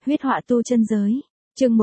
Huyết họa tu chân giới. Chương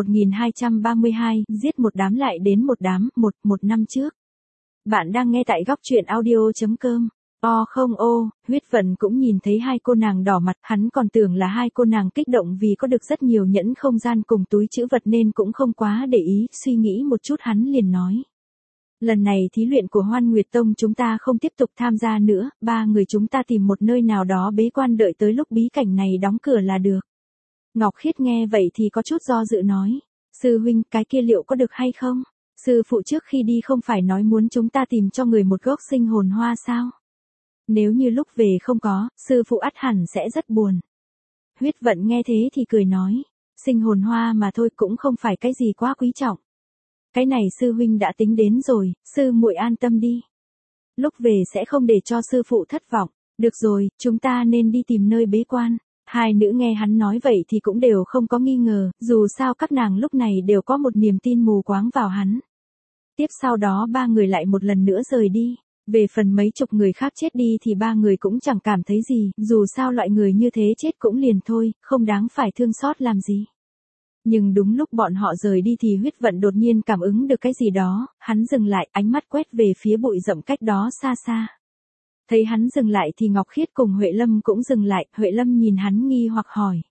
1232, giết một đám lại đến một đám, một năm trước. Bạn đang nghe tại góc truyện audio.com. Không Huyết Vận cũng nhìn thấy hai cô nàng đỏ mặt, hắn còn tưởng là hai cô nàng kích động vì có được rất nhiều nhẫn không gian cùng túi trữ vật nên cũng không quá để ý, suy nghĩ một chút hắn liền nói. Lần này thí luyện của Hoan Nguyệt Tông chúng ta không tiếp tục tham gia nữa, ba người chúng ta tìm một nơi nào đó bế quan đợi tới lúc bí cảnh này đóng cửa là được. Ngọc Khiết nghe vậy thì có chút do dự nói, sư huynh cái kia liệu có được hay không? Sư phụ trước khi đi không phải nói muốn chúng ta tìm cho người một gốc sinh hồn hoa sao? Nếu như lúc về không có, sư phụ ắt hẳn sẽ rất buồn. Huyết Vận nghe thế thì cười nói, sinh hồn hoa mà thôi cũng không phải cái gì quá quý trọng. Cái này sư huynh đã tính đến rồi, sư muội an tâm đi. Lúc về sẽ không để cho sư phụ thất vọng. Được rồi, chúng ta nên đi tìm nơi bế quan. Hai nữ nghe hắn nói vậy thì cũng đều không có nghi ngờ, dù sao các nàng lúc này đều có một niềm tin mù quáng vào hắn. Tiếp sau đó ba người lại một lần nữa rời đi. Về phần mấy chục người khác chết đi thì ba người cũng chẳng cảm thấy gì, dù sao loại người như thế chết cũng liền thôi, không đáng phải thương xót làm gì. Nhưng đúng lúc bọn họ rời đi thì Huyết Vận đột nhiên cảm ứng được cái gì đó, hắn dừng lại, ánh mắt quét về phía bụi rậm cách đó xa xa. Thấy hắn dừng lại thì Ngọc Khiết cùng Huệ Lâm cũng dừng lại, Huệ Lâm nhìn hắn nghi hoặc hỏi.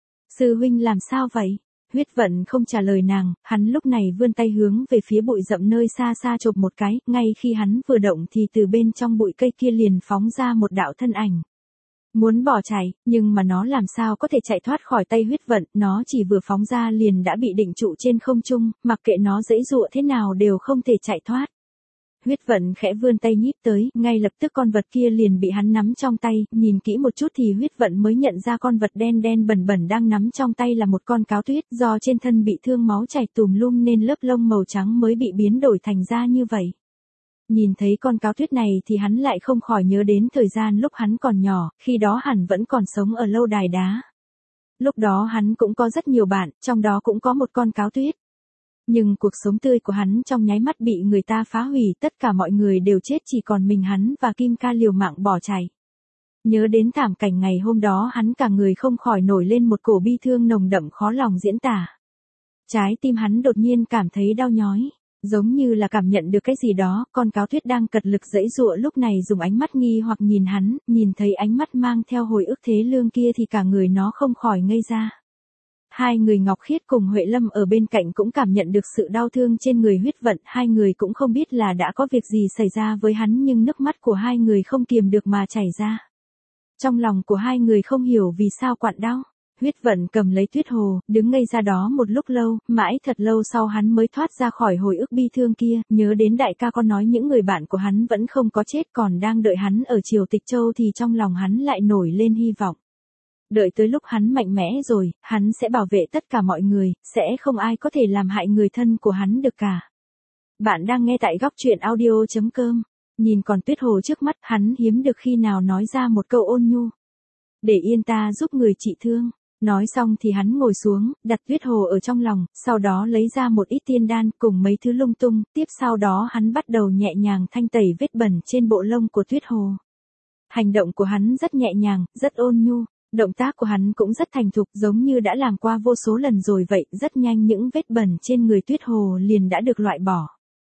Sư huynh làm sao vậy? Huyết Vận không trả lời nàng, hắn lúc này vươn tay hướng về phía bụi rậm nơi xa xa chộp một cái, ngay khi hắn vừa động thì từ bên trong bụi cây kia liền phóng ra một đạo thân ảnh. Muốn bỏ chạy, nhưng mà nó làm sao có thể chạy thoát khỏi tay Huyết Vận, nó chỉ vừa phóng ra liền đã bị định trụ trên không trung, mặc kệ nó giãy giụa thế nào đều không thể chạy thoát. Huyết Vận khẽ vươn tay nhíp tới, ngay lập tức con vật kia liền bị hắn nắm trong tay, nhìn kỹ một chút thì Huyết Vận mới nhận ra con vật đen đen bẩn bẩn đang nắm trong tay là một con cáo tuyết, do trên thân bị thương máu chảy tùm lum nên lớp lông màu trắng mới bị biến đổi thành ra như vậy. Nhìn thấy con cáo tuyết này thì hắn lại không khỏi nhớ đến thời gian lúc hắn còn nhỏ, khi đó hẳn vẫn còn sống ở lâu đài đá. Lúc đó hắn cũng có rất nhiều bạn, trong đó cũng có một con cáo tuyết. Nhưng cuộc sống tươi của hắn trong nháy mắt bị người ta phá hủy, tất cả mọi người đều chết chỉ còn mình hắn và Kim Ca liều mạng bỏ chạy. Nhớ đến thảm cảnh ngày hôm đó hắn cả người không khỏi nổi lên một cổ bi thương nồng đậm khó lòng diễn tả. Trái tim hắn đột nhiên cảm thấy đau nhói. Giống như là cảm nhận được cái gì đó, con cáo tuyết đang cật lực giãy giụa lúc này dùng ánh mắt nghi hoặc nhìn hắn, nhìn thấy ánh mắt mang theo hồi ức thế lương kia thì cả người nó không khỏi ngây ra. Hai người Ngọc Khiết cùng Huệ Lâm ở bên cạnh cũng cảm nhận được sự đau thương trên người Huyết Vận, hai người cũng không biết là đã có việc gì xảy ra với hắn nhưng nước mắt của hai người không kiềm được mà chảy ra. Trong lòng của hai người không hiểu vì sao quặn đau. Huyết Vận cầm lấy tuyết hồ, đứng ngây ra đó một lúc lâu, mãi thật lâu sau hắn mới thoát ra khỏi hồi ức bi thương kia, nhớ đến đại ca có nói những người bạn của hắn vẫn không có chết còn đang đợi hắn ở Triều Tịch Châu thì trong lòng hắn lại nổi lên hy vọng. Đợi tới lúc hắn mạnh mẽ rồi, hắn sẽ bảo vệ tất cả mọi người, sẽ không ai có thể làm hại người thân của hắn được cả. Bạn đang nghe tại góc truyện audio.com. Nhìn con tuyết hồ trước mắt, hắn hiếm được khi nào nói ra một câu ôn nhu. Để yên ta giúp người trị thương. Nói xong thì hắn ngồi xuống, đặt tuyết hồ ở trong lòng, sau đó lấy ra một ít tiên đan cùng mấy thứ lung tung, tiếp sau đó hắn bắt đầu nhẹ nhàng thanh tẩy vết bẩn trên bộ lông của tuyết hồ. Hành động của hắn rất nhẹ nhàng, rất ôn nhu, động tác của hắn cũng rất thành thục giống như đã làm qua vô số lần rồi vậy, rất nhanh những vết bẩn trên người tuyết hồ liền đã được loại bỏ.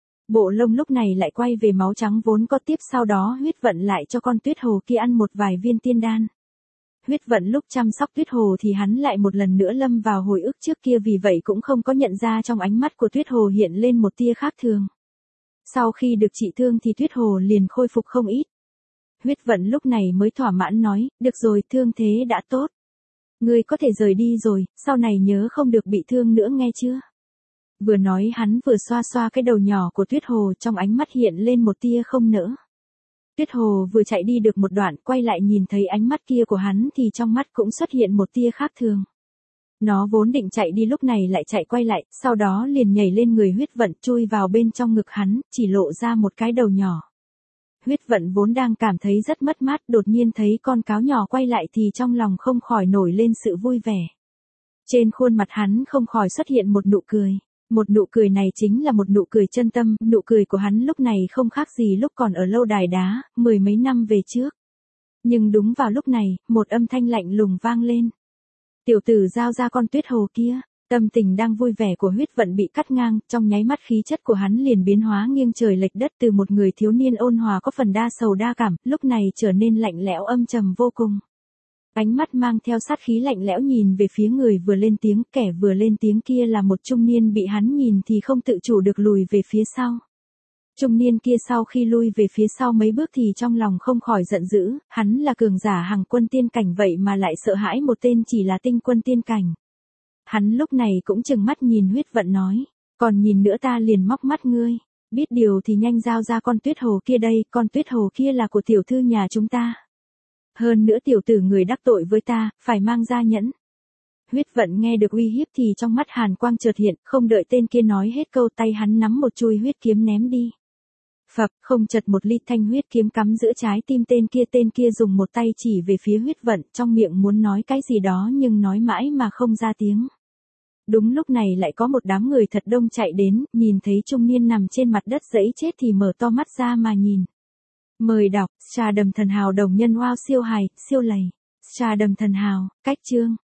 Bộ lông lúc này lại quay về máu trắng vốn có tiếp sau đó Huyết Vận lại cho con tuyết hồ kia ăn một vài viên tiên đan. Huyết Vận lúc chăm sóc tuyết hồ thì hắn lại một lần nữa lâm vào hồi ức trước kia vì vậy cũng không có nhận ra trong ánh mắt của tuyết hồ hiện lên một tia khác thường. Sau khi được trị thương thì tuyết hồ liền khôi phục không ít. Huyết Vận lúc này mới thỏa mãn nói, được rồi thương thế đã tốt. Ngươi có thể rời đi rồi, sau này nhớ không được bị thương nữa nghe chưa? Vừa nói hắn vừa xoa xoa cái đầu nhỏ của tuyết hồ trong ánh mắt hiện lên một tia không nỡ. Tuyết hồ vừa chạy đi được một đoạn quay lại nhìn thấy ánh mắt kia của hắn thì trong mắt cũng xuất hiện một tia khác thường. Nó vốn định chạy đi lúc này lại chạy quay lại, sau đó liền nhảy lên người Huyết Vận chui vào bên trong ngực hắn, chỉ lộ ra một cái đầu nhỏ. Huyết Vận vốn đang cảm thấy rất mất mát đột nhiên thấy con cáo nhỏ quay lại thì trong lòng không khỏi nổi lên sự vui vẻ. Trên khuôn mặt hắn không khỏi xuất hiện một nụ cười. Một nụ cười này chính là một nụ cười chân tâm, nụ cười của hắn lúc này không khác gì lúc còn ở lâu đài đá, mười mấy năm về trước. Nhưng đúng vào lúc này, một âm thanh lạnh lùng vang lên. Tiểu tử giao ra con tuyết hồ kia. Tâm tình đang vui vẻ của Huyết Vận bị cắt ngang, trong nháy mắt khí chất của hắn liền biến hóa nghiêng trời lệch đất, từ một người thiếu niên ôn hòa có phần đa sầu đa cảm, lúc này trở nên lạnh lẽo âm trầm vô cùng. Ánh mắt mang theo sát khí lạnh lẽo nhìn về phía người vừa lên tiếng, kẻ vừa lên tiếng kia là một trung niên bị hắn nhìn thì không tự chủ được lùi về phía sau. Trung niên kia sau khi lui về phía sau mấy bước thì trong lòng không khỏi giận dữ, hắn là cường giả hàng quân tiên cảnh vậy mà lại sợ hãi một tên chỉ là tinh quân tiên cảnh. Hắn lúc này cũng trừng mắt nhìn Huyết Vận nói, còn nhìn nữa ta liền móc mắt ngươi, biết điều thì nhanh giao ra con tuyết hồ kia đây, con tuyết hồ kia là của tiểu thư nhà chúng ta. Hơn nữa tiểu tử người đắc tội với ta, phải mang ra nhẫn. Huyết Vận nghe được uy hiếp thì trong mắt hàn quang chợt hiện, không đợi tên kia nói hết câu tay hắn nắm một chuôi huyết kiếm ném đi. Phập, không chật một ly thanh huyết kiếm cắm giữa trái tim tên kia dùng một tay chỉ về phía Huyết Vận, trong miệng muốn nói cái gì đó nhưng nói mãi mà không ra tiếng. Đúng lúc này lại có một đám người thật đông chạy đến, nhìn thấy trung niên nằm trên mặt đất giãy chết thì mở to mắt ra mà nhìn. Mời đọc, Trà Đầm Thần Hào đồng nhân wow siêu hài, siêu lầy. Trà Đầm Thần Hào, cách chương.